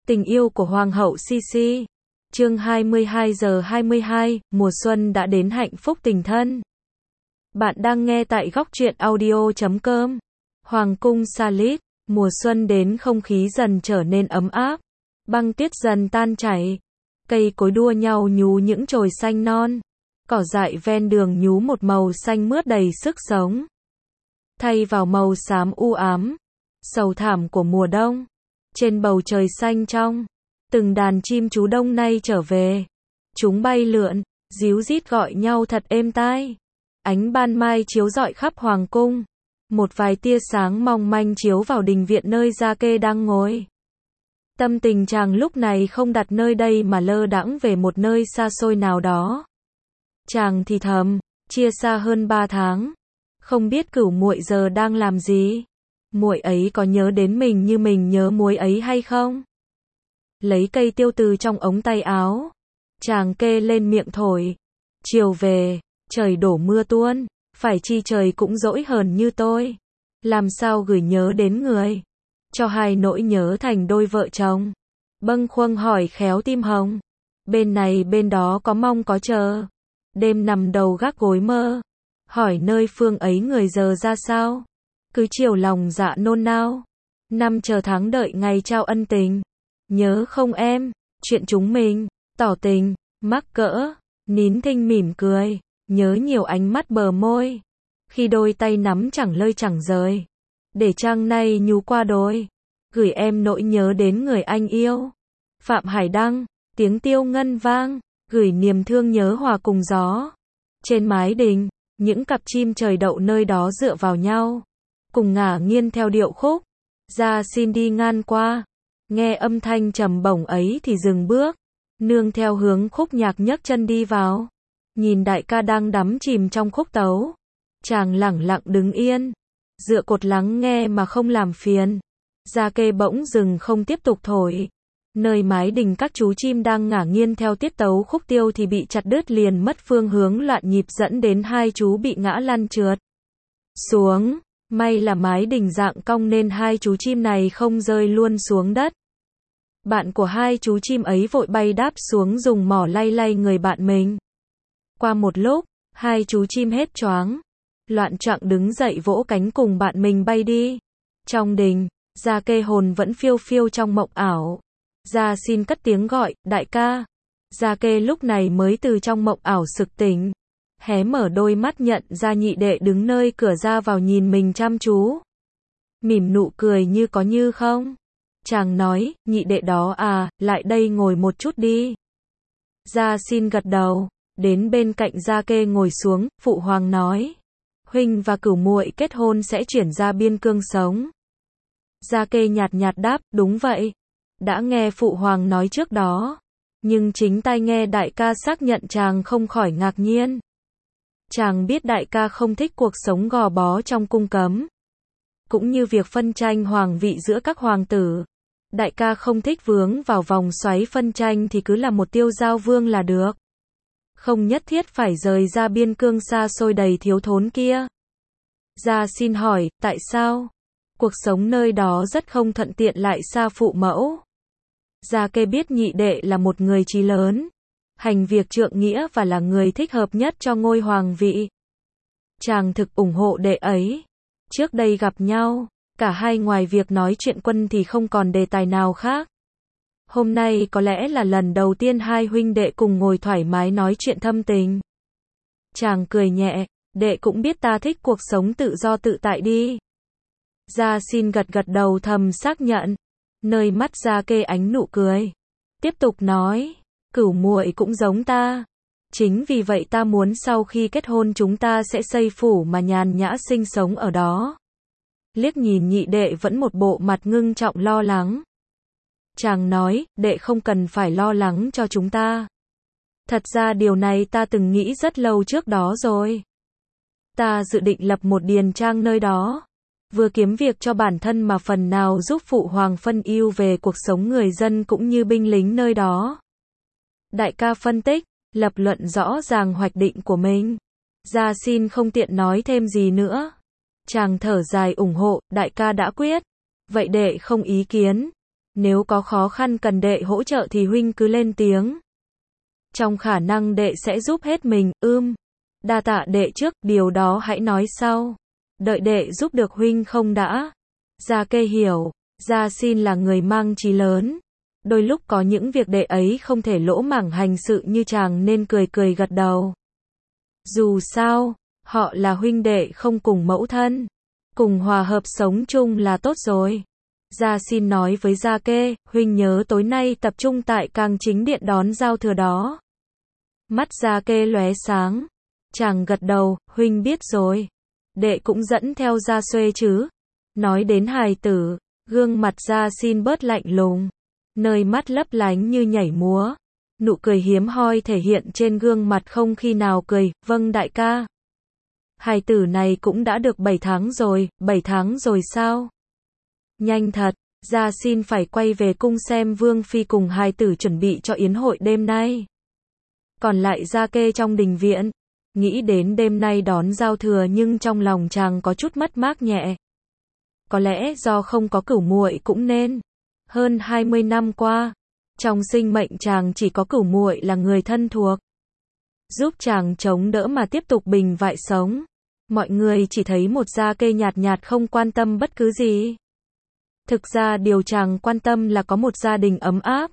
Tình yêu của Hoàng hậu Sisi. Chương 22:22, mùa xuân đã đến hạnh phúc tình thân. Bạn đang nghe tại góc truyện audio.com. Hoàng cung Salit, mùa xuân đến không khí dần trở nên ấm áp. Băng tuyết dần tan chảy. Cây cối đua nhau nhú những chồi xanh non. Cỏ dại ven đường nhú một màu xanh mướt đầy sức sống. Thay vào màu xám u ám, sầu thảm của mùa đông. Trên bầu trời xanh trong, từng đàn chim chú đông nay trở về. Chúng bay lượn, ríu rít gọi nhau thật êm tai. Ánh ban mai chiếu rọi khắp hoàng cung. Một vài tia sáng mong manh chiếu vào đình viện nơi Gia Kê đang ngồi. Tâm tình chàng lúc này không đặt nơi đây mà lơ đãng về một nơi xa xôi nào đó. Chàng thì thầm, chia xa hơn 3 tháng. Không biết Cửu muội giờ đang làm gì? Muội ấy có nhớ đến mình như mình nhớ muội ấy hay không? Lấy cây tiêu từ trong ống tay áo, chàng kê lên miệng thổi. Chiều về, trời đổ mưa tuôn, phải chi trời cũng dỗi hờn như tôi. Làm sao gửi nhớ đến người? Cho hai nỗi nhớ thành đôi vợ chồng. Bâng khuâng hỏi khéo tim hồng. Bên này bên đó có mong có chờ. Đêm nằm đầu gác gối mơ. Hỏi nơi phương ấy người giờ ra sao? Cứ chiều lòng dạ nôn nao. Năm chờ tháng đợi ngày trao ân tình. Nhớ không em, chuyện chúng mình, tỏ tình, mắc cỡ, nín thinh mỉm cười. Nhớ nhiều ánh mắt bờ môi. Khi đôi tay nắm chẳng lơi chẳng rời. Để trăng nay nhú qua đôi. Gửi em nỗi nhớ đến người anh yêu. Phạm Hải Đăng, tiếng tiêu ngân vang. Gửi niềm thương nhớ hòa cùng gió. Trên mái đình, những cặp chim trời đậu nơi đó dựa vào nhau. Cùng ngả nghiêng theo điệu khúc. Gia xin đi ngang qua. Nghe âm thanh trầm bổng ấy thì dừng bước. Nương theo hướng khúc nhạc nhấc chân đi vào. Nhìn đại ca đang đắm chìm trong khúc tấu. Chàng lẳng lặng đứng yên. Dựa cột lắng nghe mà không làm phiền. Gia Kê bỗng dừng không tiếp tục thổi. Nơi mái đình các chú chim đang ngả nghiêng theo tiết tấu khúc tiêu thì bị chặt đứt liền mất phương hướng loạn nhịp dẫn đến hai chú bị ngã lăn trượt xuống. May là mái đình dạng cong nên hai chú chim này không rơi luôn xuống đất. Bạn của hai chú chim ấy vội bay đáp xuống dùng mỏ lay lay người bạn mình. Qua một lúc, hai chú chim hết choáng. Loạn choạng đứng dậy vỗ cánh cùng bạn mình bay đi. Trong đình, Gia Kê hồn vẫn phiêu phiêu trong mộng ảo. Gia xin cất tiếng gọi, đại ca. Gia Kê lúc này mới từ trong mộng ảo sực tỉnh. Hé mở đôi mắt nhận ra nhị đệ đứng nơi cửa ra vào nhìn mình chăm chú. Mỉm nụ cười như có như không. Chàng nói, nhị đệ đó à, lại đây ngồi một chút đi. Gia xin gật đầu, đến bên cạnh Gia Kê ngồi xuống, phụ hoàng nói. Huynh và Cửu muội kết hôn sẽ chuyển ra biên cương sống. Gia Kê nhạt nhạt đáp, đúng vậy. Đã nghe phụ hoàng nói trước đó. Nhưng chính tai nghe đại ca xác nhận chàng không khỏi ngạc nhiên. Chàng biết đại ca không thích cuộc sống gò bó trong cung cấm. Cũng như việc phân tranh hoàng vị giữa các hoàng tử. Đại ca không thích vướng vào vòng xoáy phân tranh thì cứ là một tiêu giao vương là được. Không nhất thiết phải rời ra biên cương xa xôi đầy thiếu thốn kia. Gia xin hỏi, tại sao? Cuộc sống nơi đó rất không thuận tiện lại xa phụ mẫu. Gia Kê biết nhị đệ là một người chí lớn. Hành việc trượng nghĩa và là người thích hợp nhất cho ngôi hoàng vị. Chàng thực ủng hộ đệ ấy. Trước đây gặp nhau, cả hai ngoài việc nói chuyện quân thì không còn đề tài nào khác. Hôm nay có lẽ là lần đầu tiên hai huynh đệ cùng ngồi thoải mái nói chuyện thâm tình. Chàng cười nhẹ, đệ cũng biết ta thích cuộc sống tự do tự tại đi. Gia xin gật gật đầu thầm xác nhận. Nơi mắt Gia Kê ánh nụ cười. Tiếp tục nói, Cửu muội cũng giống ta. Chính vì vậy ta muốn sau khi kết hôn chúng ta sẽ xây phủ mà nhàn nhã sinh sống ở đó. Liếc nhìn nhị đệ vẫn một bộ mặt ngưng trọng lo lắng. Chàng nói, đệ không cần phải lo lắng cho chúng ta. Thật ra điều này ta từng nghĩ rất lâu trước đó rồi. Ta dự định lập một điền trang nơi đó. Vừa kiếm việc cho bản thân mà phần nào giúp phụ hoàng phân ưu về cuộc sống người dân cũng như binh lính nơi đó. Đại ca phân tích, lập luận rõ ràng hoạch định của mình. Gia xin không tiện nói thêm gì nữa. Chàng thở dài ủng hộ, đại ca đã quyết. Vậy đệ không ý kiến. Nếu có khó khăn cần đệ hỗ trợ thì huynh cứ lên tiếng. Trong khả năng đệ sẽ giúp hết mình, đa tạ đệ trước, điều đó hãy nói sau. Đợi đệ giúp được huynh không đã. Gia Kê hiểu, Gia Xin là người mang chí lớn. Đôi lúc có những việc đệ ấy không thể lỗ mãng hành sự như chàng nên cười cười gật đầu. Dù sao, họ là huynh đệ không cùng mẫu thân. Cùng hòa hợp sống chung là tốt rồi. Gia Xin nói với Gia Kê, huynh nhớ tối nay tập trung tại Cang Chính Điện đón giao thừa đó. Mắt Gia Kê lóe sáng. Chàng gật đầu, huynh biết rồi. Đệ cũng dẫn theo Gia Xuê chứ. Nói đến hài tử, gương mặt Gia Xin bớt lạnh lùng. Nơi mắt lấp lánh như nhảy múa. Nụ cười hiếm hoi thể hiện trên gương mặt không khi nào cười, vâng đại ca. Hài tử này cũng đã được 7 tháng rồi, 7 tháng rồi sao? Nhanh thật, Gia Xin phải quay về cung xem Vương Phi cùng hài tử chuẩn bị cho yến hội đêm nay. Còn lại Gia Kê trong đình viện, nghĩ đến đêm nay đón giao thừa nhưng trong lòng chàng có chút mất mát nhẹ. Có lẽ do không có cửu muội cũng nên. Hơn 20 năm qua, trong sinh mệnh chàng chỉ có cửu muội là người thân thuộc. Giúp chàng chống đỡ mà tiếp tục bình vại sống. Mọi người chỉ thấy một Gia Kê nhạt nhạt không quan tâm bất cứ gì. Thực ra điều chàng quan tâm là có một gia đình ấm áp.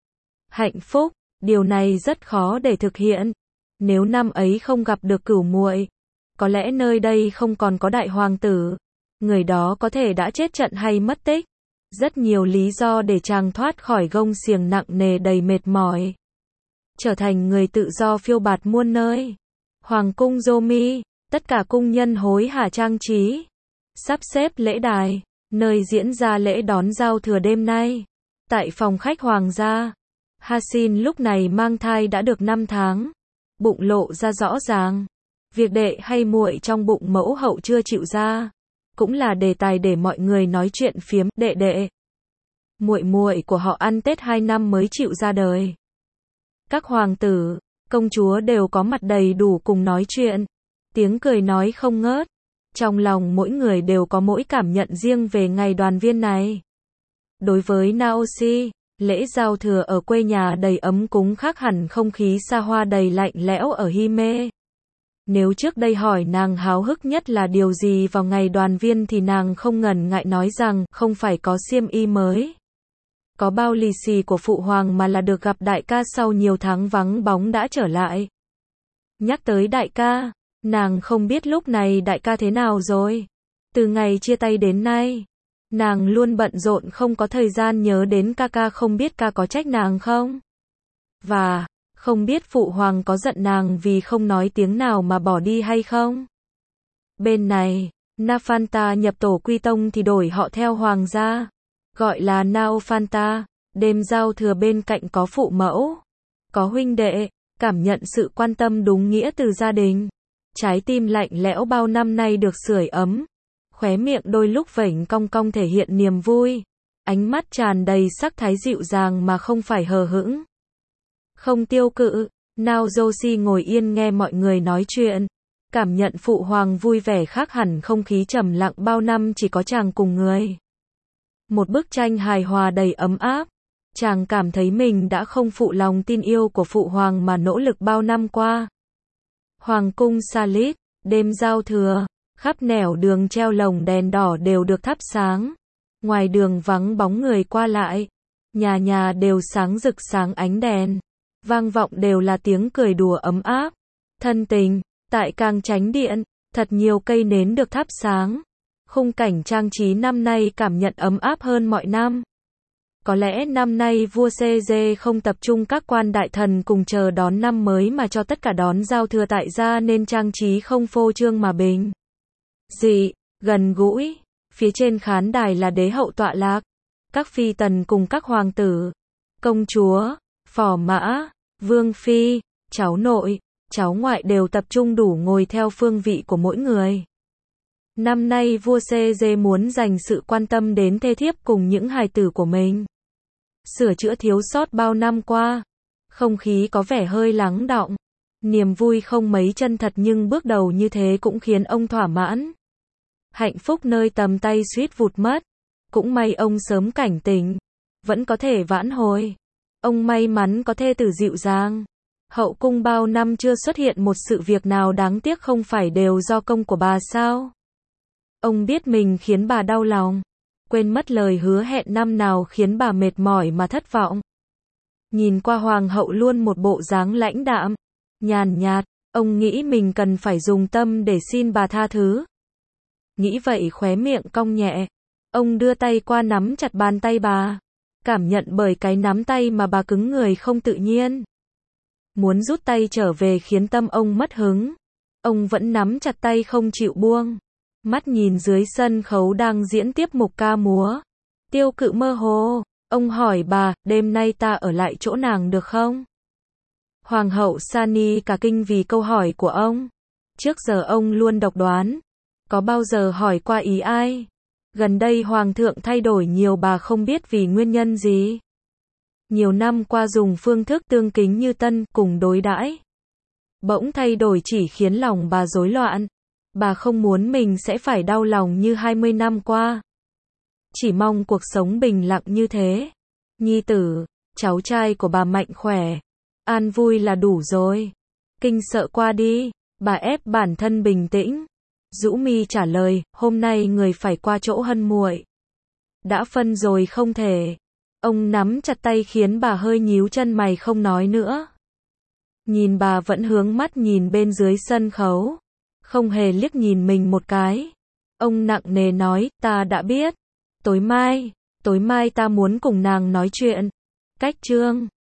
Hạnh phúc, điều này rất khó để thực hiện. Nếu năm ấy không gặp được cửu muội, có lẽ nơi đây không còn có đại hoàng tử. Người đó có thể đã chết trận hay mất tích. Rất nhiều lý do để chàng thoát khỏi gông xiềng nặng nề đầy mệt mỏi. Trở thành người tự do phiêu bạt muôn nơi. Hoàng cung Zomi, tất cả cung nhân hối hả trang trí. Sắp xếp lễ đài, nơi diễn ra lễ đón giao thừa đêm nay. Tại phòng khách hoàng gia, Hasin lúc này mang thai đã được 5 tháng. Bụng lộ ra rõ ràng. Việc đệ hay muội trong bụng mẫu hậu chưa chịu ra. Cũng là đề tài để mọi người nói chuyện phiếm. Đệ. Muội muội của họ ăn Tết 2 năm mới chịu ra đời. Các hoàng tử, công chúa đều có mặt đầy đủ cùng nói chuyện. Tiếng cười nói không ngớt. Trong lòng mỗi người đều có mỗi cảm nhận riêng về ngày đoàn viên này. Đối với Naoshi, lễ giao thừa ở quê nhà đầy ấm cúng khác hẳn không khí xa hoa đầy lạnh lẽo ở Hime. Nếu trước đây hỏi nàng háo hức nhất là điều gì vào ngày đoàn viên thì nàng không ngần ngại nói rằng không phải có xiêm y mới. Có bao lì xì của phụ hoàng mà là được gặp đại ca sau nhiều tháng vắng bóng đã trở lại. Nhắc tới đại ca, nàng không biết lúc này đại ca thế nào rồi. Từ ngày chia tay đến nay, nàng luôn bận rộn không có thời gian nhớ đến ca, không biết ca có trách nàng không? Và, không biết phụ hoàng có giận nàng vì không nói tiếng nào mà bỏ đi hay không? Bên này, Nafanta nhập tổ quy tông thì đổi họ theo hoàng gia. Gọi là Naofanta, đêm giao thừa bên cạnh có phụ mẫu, có huynh đệ, cảm nhận sự quan tâm đúng nghĩa từ gia đình. Trái tim lạnh lẽo bao năm nay được sưởi ấm. Khóe miệng đôi lúc vểnh cong cong thể hiện niềm vui. Ánh mắt tràn đầy sắc thái dịu dàng mà không phải hờ hững. Không tiêu cự, Naoshi ngồi yên nghe mọi người nói chuyện. Cảm nhận phụ hoàng vui vẻ khác hẳn không khí trầm lặng bao năm chỉ có chàng cùng người. Một bức tranh hài hòa đầy ấm áp. Chàng cảm thấy mình đã không phụ lòng tin yêu của phụ hoàng mà nỗ lực bao năm qua. Hoàng cung Salit, đêm giao thừa, khắp nẻo đường treo lồng đèn đỏ đều được thắp sáng. Ngoài đường vắng bóng người qua lại. Nhà nhà đều sáng rực sáng ánh đèn. Vang vọng đều là tiếng cười đùa ấm áp. Thân tình, tại Cang Chánh Điện, thật nhiều cây nến được thắp sáng. Khung cảnh trang trí năm nay cảm nhận ấm áp hơn mọi năm. Có lẽ năm nay vua CG không tập trung các quan đại thần cùng chờ đón năm mới mà cho tất cả đón giao thừa tại gia nên trang trí không phô trương mà bình dị, gần gũi. Phía trên khán đài là đế hậu tọa lạc. Các phi tần cùng các hoàng tử, công chúa, phò mã, vương phi, cháu nội, cháu ngoại đều tập trung đủ ngồi theo phương vị của mỗi người. Năm nay vua CG muốn dành sự quan tâm đến thê thiếp cùng những hài tử của mình. Sửa chữa thiếu sót bao năm qua. Không khí có vẻ hơi lắng đọng. Niềm vui không mấy chân thật nhưng bước đầu như thế cũng khiến ông thỏa mãn. Hạnh phúc nơi tầm tay suýt vụt mất. Cũng may ông sớm cảnh tỉnh. vẫn có thể vãn hồi. Ông may mắn có thê tử dịu dàng. Hậu cung bao năm chưa xuất hiện một sự việc nào đáng tiếc không phải đều do công của bà sao? Ông biết mình khiến bà đau lòng, quên mất lời hứa hẹn năm nào khiến bà mệt mỏi mà thất vọng. Nhìn qua hoàng hậu luôn một bộ dáng lãnh đạm, nhàn nhạt, ông nghĩ mình cần phải dùng tâm để xin bà tha thứ. Nghĩ vậy khóe miệng cong nhẹ, ông đưa tay qua nắm chặt bàn tay bà, cảm nhận bởi cái nắm tay mà bà cứng người không tự nhiên. Muốn rút tay trở về khiến tâm ông mất hứng. Ông vẫn nắm chặt tay không chịu buông. Mắt nhìn dưới sân khấu đang diễn tiếp mục ca múa. Tiêu Cự mơ hồ. Ông hỏi bà, đêm nay ta ở lại chỗ nàng được không? Hoàng hậu Sani cả kinh vì câu hỏi của ông. Trước giờ ông luôn độc đoán. Có bao giờ hỏi qua ý ai? Gần đây hoàng thượng thay đổi nhiều, bà không biết vì nguyên nhân gì. Nhiều năm qua dùng phương thức tương kính như tân cùng đối đãi. Bỗng thay đổi chỉ khiến lòng bà rối loạn. Bà không muốn mình sẽ phải đau lòng như 20 năm qua. Chỉ mong cuộc sống bình lặng như thế. Nhi tử, cháu trai của bà mạnh khỏe, an vui là đủ rồi. Kinh sợ qua đi, bà ép bản thân bình tĩnh. Dũ Mi trả lời, hôm nay người phải qua chỗ Hân muội. Đã phân rồi không thể. Ông nắm chặt tay khiến bà hơi nhíu chân mày không nói nữa. Nhìn bà vẫn hướng mắt nhìn bên dưới sân khấu, không hề liếc nhìn mình một cái. Ông nặng nề nói, ta đã biết. Tối mai ta muốn cùng nàng nói chuyện. Cách chương